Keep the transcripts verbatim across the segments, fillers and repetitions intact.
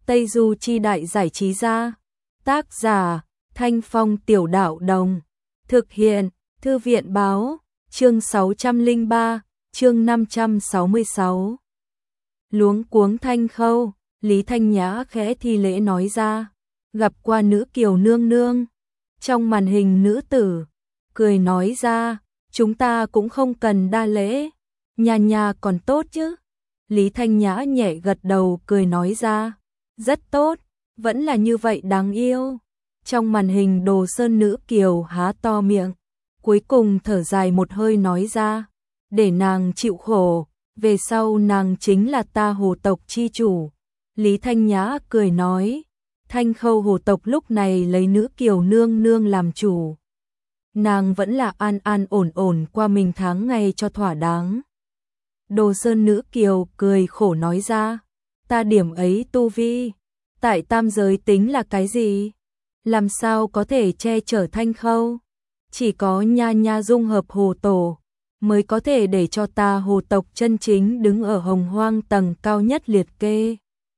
Tây Du Chi Đại Giải Trí Gia. Tác giả, Thanh Phong Tiểu Đạo Đồng. Thực hiện, Thư viện Báo. Chương sáu trăm lẻ ba, chương năm trăm sáu mươi sáu. Luống cuống Thanh Khâu, Lý Thanh Nhã khẽ thi lễ nói ra. Gặp qua nữ kiều nương nương. Trong màn hình nữ tử, cười nói ra, chúng ta cũng không cần đa lễ. Nhà nhà còn tốt chứ. Lý Thanh Nhã nhẹ gật đầu cười nói ra. Rất tốt, vẫn là như vậy đáng yêu. Trong màn hình Đồ Sơn nữ kiều há to miệng, cuối cùng thở dài một hơi nói ra, để nàng chịu khổ, về sau nàng chính là ta Hồ tộc chi chủ. Lý Thanh Nhã cười nói, Thanh Khâu Hồ tộc lúc này lấy nữ kiều nương nương làm chủ. Nàng vẫn là an an ổn ổn qua mình tháng ngày cho thỏa đáng. Đồ Sơn nữ kiều cười khổ nói ra, ta điểm ấy tu vi, tại tam giới tính là cái gì? Làm sao có thể che chở Thanh Khâu? Chỉ có nha nha dung hợp hồ tổ, mới có thể để cho ta hồ tộc chân chính đứng ở hồng hoang tầng cao nhất liệt kê.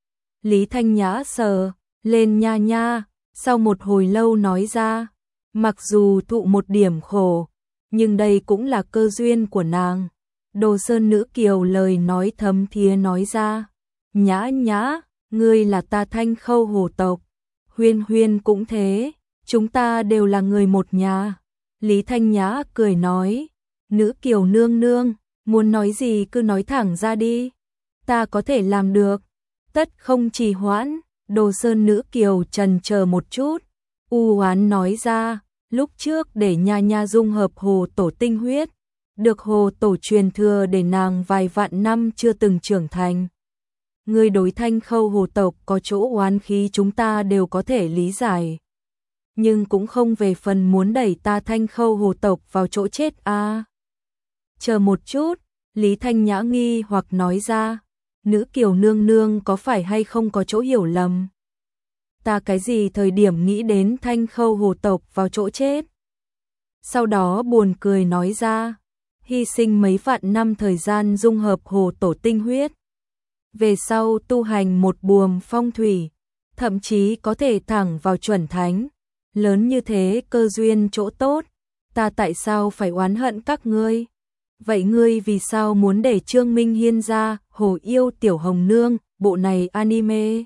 Lý Thanh Nhã sờ lên nha nha, sau một hồi lâu nói ra, mặc dù thụ một điểm khổ, nhưng đây cũng là cơ duyên của nàng. Đồ Sơn nữ kiều lời nói thấm thía nói ra, Nhã Nhã, ngươi là ta Thanh Khâu hồ tộc, Huyên Huyên cũng thế, chúng ta đều là người một nhà. Lý Thanh Nhã cười nói, nữ kiều nương nương, muốn nói gì cứ nói thẳng ra đi, ta có thể làm được, tất không trì hoãn. Đồ Sơn nữ kiều trần chờ một chút, u oán nói ra, lúc trước để nha nha dung hợp hồ tổ tinh huyết, được hồ tổ truyền thừa để nàng vài vạn năm chưa từng trưởng thành. Người đối Thanh Khâu hồ tộc có chỗ oán khí chúng ta đều có thể lý giải, nhưng cũng không về phần muốn đẩy ta Thanh Khâu hồ tộc vào chỗ chết a. À. Chờ một chút, Lý Thanh Nhã nghi hoặc nói ra, nữ kiều nương nương có phải hay không có chỗ hiểu lầm? Ta cái gì thời điểm nghĩ đến Thanh Khâu hồ tộc vào chỗ chết? Sau đó buồn cười nói ra, hy sinh mấy vạn năm thời gian dung hợp hồ tổ tinh huyết, về sau tu hành một buồm phong thủy, thậm chí có thể thẳng vào chuẩn thánh, lớn như thế cơ duyên chỗ tốt, ta tại sao phải oán hận các ngươi? Vậy ngươi vì sao muốn để Trương Minh Hiên ra Hồ Yêu Tiểu Hồng Nương, bộ này anime?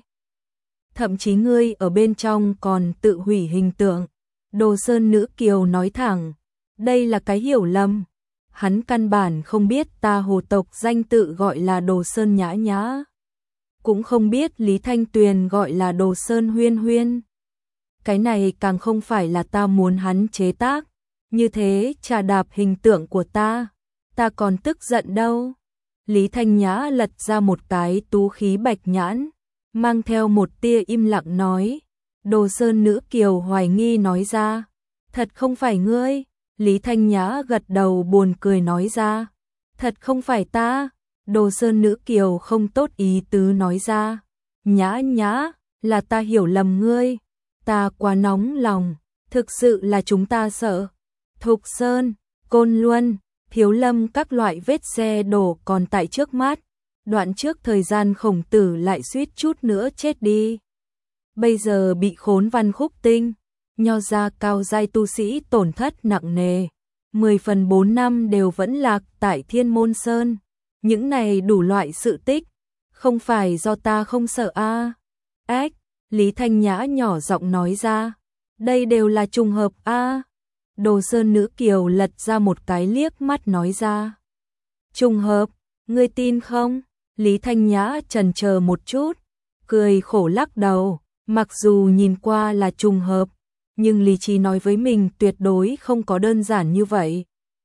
Thậm chí ngươi ở bên trong còn tự hủy hình tượng. Đồ Sơn nữ kiều nói thẳng, đây là cái hiểu lầm. Hắn căn bản không biết ta hồ tộc danh tự gọi là Đồ Sơn Nhã Nhã, cũng không biết Lý Thanh Tuyền gọi là Đồ Sơn Huyên Huyên. Cái này càng không phải là ta muốn hắn chế tác, như thế trà đạp hình tượng của ta, ta còn tức giận đâu. Lý Thanh Nhã lật ra một cái tú khí bạch nhãn, mang theo một tia im lặng nói. Đồ Sơn nữ kiều hoài nghi nói ra, thật không phải ngươi? Lý Thanh Nhã gật đầu buồn cười nói ra, thật không phải ta. Đồ Sơn nữ kiều không tốt ý tứ nói ra, Nhã Nhã, là ta hiểu lầm ngươi, ta quá nóng lòng, thực sự là chúng ta sợ. Thục Sơn, Côn Luân, Thiếu Lâm các loại vết xe đổ còn tại trước mắt, đoạn trước thời gian Khổng Tử lại suýt chút nữa chết đi. Bây giờ bị khốn Văn Khúc Tinh, Nho gia cao giai tu sĩ tổn thất nặng nề, mười phần bốn năm đều vẫn lạc tại Thiên Môn Sơn. Những này đủ loại sự tích, không phải do ta không sợ a. À. Ếch, Lý Thanh Nhã nhỏ giọng nói ra, đây đều là trùng hợp a. À. Đồ Sơn nữ kiều lật ra một cái liếc mắt nói ra, trùng hợp, ngươi tin không? Lý Thanh Nhã chần chờ một chút, cười khổ lắc đầu, mặc dù nhìn qua là trùng hợp, nhưng lý trí nói với mình tuyệt đối không có đơn giản như vậy.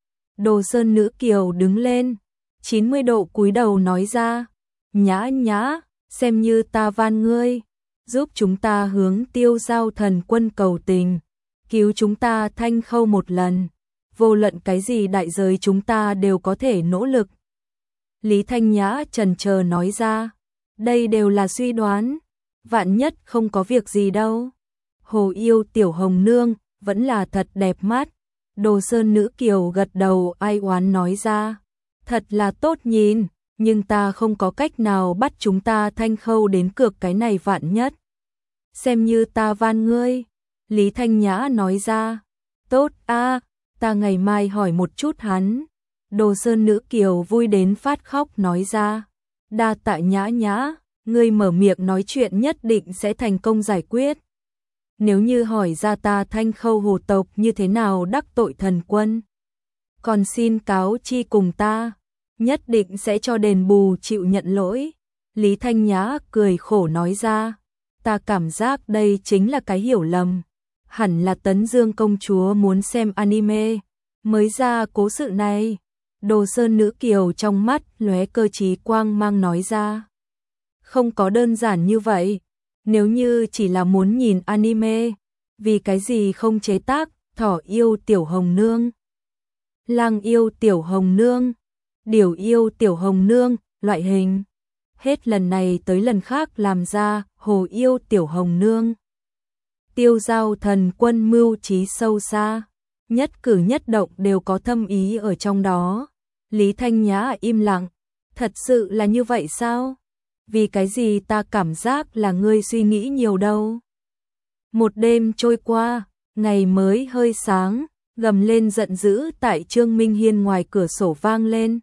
Đồ Sơn nữ kiều đứng lên, chín mươi độ cúi đầu nói ra, Nhã Nhã, xem như ta van ngươi, giúp chúng ta hướng Tiêu Giao thần quân cầu tình, cứu chúng ta Thanh Khâu một lần, vô luận cái gì đại giới chúng ta đều có thể nỗ lực. Lý Thanh Nhã chần chờ nói ra, đây đều là suy đoán, vạn nhất không có việc gì đâu. Hồ Yêu Tiểu Hồng Nương vẫn là thật đẹp mắt. Đồ Sơn nữ kiều gật đầu ai oán nói ra, thật là tốt nhìn, nhưng ta không có cách nào bắt chúng ta Thanh Khâu đến cược cái này vạn nhất. Xem như ta van ngươi. Lý Thanh Nhã nói ra. Tốt a, ta ngày mai hỏi một chút hắn. Đồ Sơn nữ kiều vui đến phát khóc nói ra. Đa tạ Nhã Nhã, ngươi mở miệng nói chuyện nhất định sẽ thành công giải quyết. Nếu như hỏi ra ta Thanh Khâu hồ tộc như thế nào đắc tội thần quân, còn xin cáo chi cùng ta, nhất định sẽ cho đền bù chịu nhận lỗi. Lý Thanh Nhã cười khổ nói ra. Ta cảm giác đây chính là cái hiểu lầm. Hẳn là Tấn Dương công chúa muốn xem anime mới ra cố sự này. Đồ Sơn nữ kiều trong mắt lóe cơ trí quang mang nói ra. Không có đơn giản như vậy. Nếu như chỉ là muốn nhìn anime, vì cái gì không chế tác Thỏ yêu tiểu hồng nương, Lang yêu tiểu hồng nương, Điểu yêu tiểu hồng nương, loại hình. Hết lần này tới lần khác làm ra Hồ yêu tiểu hồng nương. Tiêu giao thần quân mưu trí sâu xa, nhất cử nhất động đều có thâm ý ở trong đó. Lý Thanh Nhã im lặng. Thật sự là như vậy sao? Vì cái gì ta cảm giác là ngươi suy nghĩ nhiều đâu. Một đêm trôi qua, ngày mới hơi sáng, gầm lên giận dữ tại Trương Minh Hiên ngoài cửa sổ vang lên.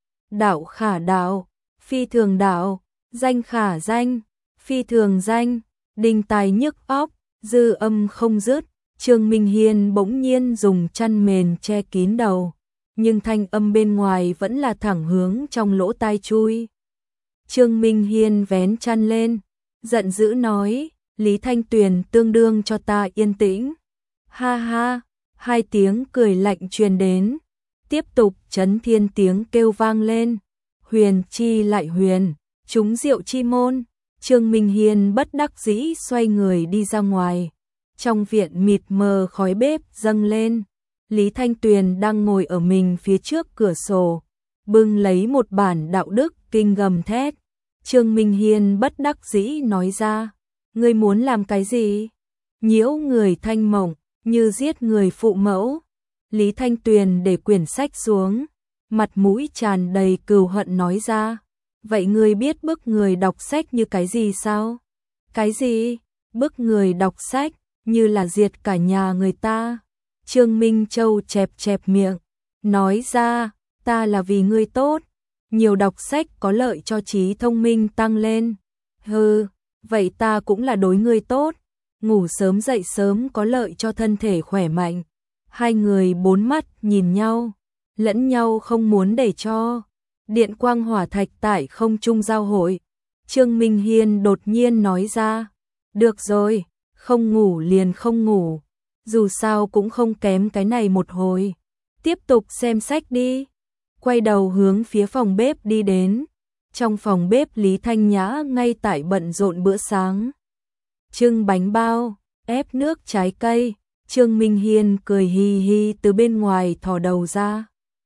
Đạo khả đạo, phi thường đạo, danh khả danh, phi thường danh, đình tài nhức óc, dư âm không dứt. Trương Minh Hiên bỗng nhiên dùng chăn mền che kín đầu, nhưng thanh âm bên ngoài vẫn là thẳng hướng trong lỗ tai chui. Trương Minh Hiên vén chăn lên, giận dữ nói, Lý Thanh Tuyền tương đương cho ta yên tĩnh. Ha ha, hai tiếng cười lạnh truyền đến, tiếp tục chấn thiên tiếng kêu vang lên. Huyền chi lại huyền, trúng rượu chi môn. Trương Minh Hiên bất đắc dĩ xoay người đi ra ngoài. Trong viện mịt mờ khói bếp dâng lên. Lý Thanh Tuyền đang ngồi ở mình phía trước cửa sổ, bưng lấy một bản đạo đức kinh gầm thét. Trương Minh Hiên bất đắc dĩ nói ra, ngươi muốn làm cái gì? Nhiễu người thanh mộng, như giết người phụ mẫu. Lý Thanh Tuyền để quyển sách xuống, mặt mũi tràn đầy cừu hận nói ra, vậy ngươi biết bức người đọc sách như cái gì sao? Cái gì? Bức người đọc sách, như là diệt cả nhà người ta. Trương Minh Châu chẹp chẹp miệng, nói ra, ta là vì ngươi tốt, nhiều đọc sách có lợi cho trí thông minh tăng lên. Hừ, vậy ta cũng là đối ngươi tốt, ngủ sớm dậy sớm có lợi cho thân thể khỏe mạnh. Hai người bốn mắt nhìn nhau, lẫn nhau không muốn để cho điện quang hỏa thạch tại không trung giao hội. Trương Minh Hiên đột nhiên nói ra, được rồi, không ngủ liền không ngủ, dù sao cũng không kém cái này một hồi, tiếp tục xem sách đi. Quay đầu hướng phía phòng bếp đi đến. Trong phòng bếp Lý Thanh Nhã ngay tại bận rộn bữa sáng. Trưng bánh bao, ép nước trái cây. Trương Minh Hiên cười hi hi từ bên ngoài thò đầu ra.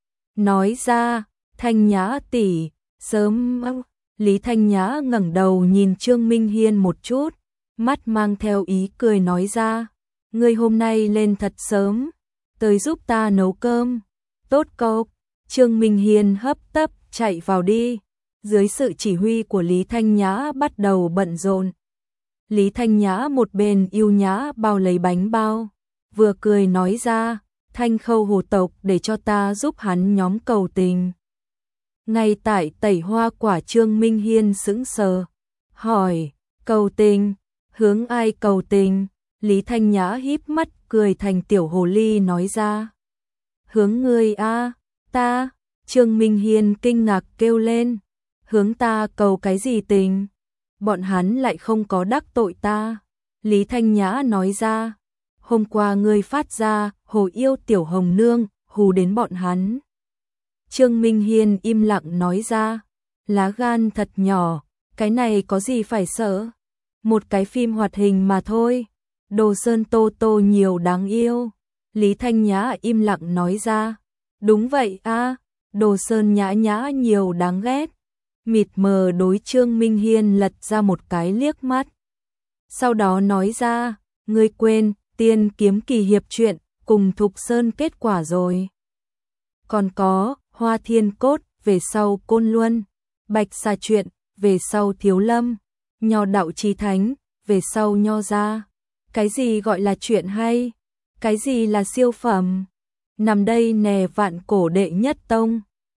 Nói ra, Thanh Nhã tỷ, sớm. Lý Thanh Nhã ngẩng đầu nhìn Trương Minh Hiên một chút, mắt mang theo ý cười nói ra, ngươi hôm nay lên thật sớm, tới giúp ta nấu cơm. Tốt cậu. Trương Minh Hiên hấp tấp chạy vào đi. Dưới sự chỉ huy của Lý Thanh Nhã bắt đầu bận rộn. Lý Thanh Nhã một bên yêu nhã bao lấy bánh bao, vừa cười nói ra, Thanh Khâu hồ tộc để cho ta giúp hắn nhóm cầu tình. Ngay tại tẩy hoa quả Trương Minh Hiên sững sờ, hỏi, cầu tình, hướng ai cầu tình? Lý Thanh Nhã híp mắt cười thành tiểu hồ ly nói ra, hướng ngươi a. Ta. Trương Minh Hiên kinh ngạc kêu lên, hướng ta cầu cái gì tình? Bọn hắn lại không có đắc tội ta. Lý Thanh Nhã nói ra, hôm qua ngươi phát ra hồ yêu tiểu hồng nương hù đến bọn hắn. Trương Minh Hiên im lặng nói ra, lá gan thật nhỏ, cái này có gì phải sợ, một cái phim hoạt hình mà thôi. Đồ Sơn Tô Tô nhiều đáng yêu. Lý Thanh Nhã im lặng nói ra, đúng vậy a, Đồ Sơn Nhã Nhã nhiều đáng ghét. Mịt mờ đối Trương Minh Hiên lật ra một cái liếc mắt. Sau đó nói ra, ngươi quên, Tiên Kiếm Kỳ Hiệp truyện cùng Thục Sơn kết quả rồi. Còn có, Hoa Thiên Cốt, về sau Côn Luân. Bạch Sa chuyện, về sau Thiếu Lâm, Nho đạo chí thánh, về sau Nho gia. Cái gì gọi là chuyện hay? Cái gì là siêu phẩm? Nằm đây nè vạn cổ đệ nhất tông.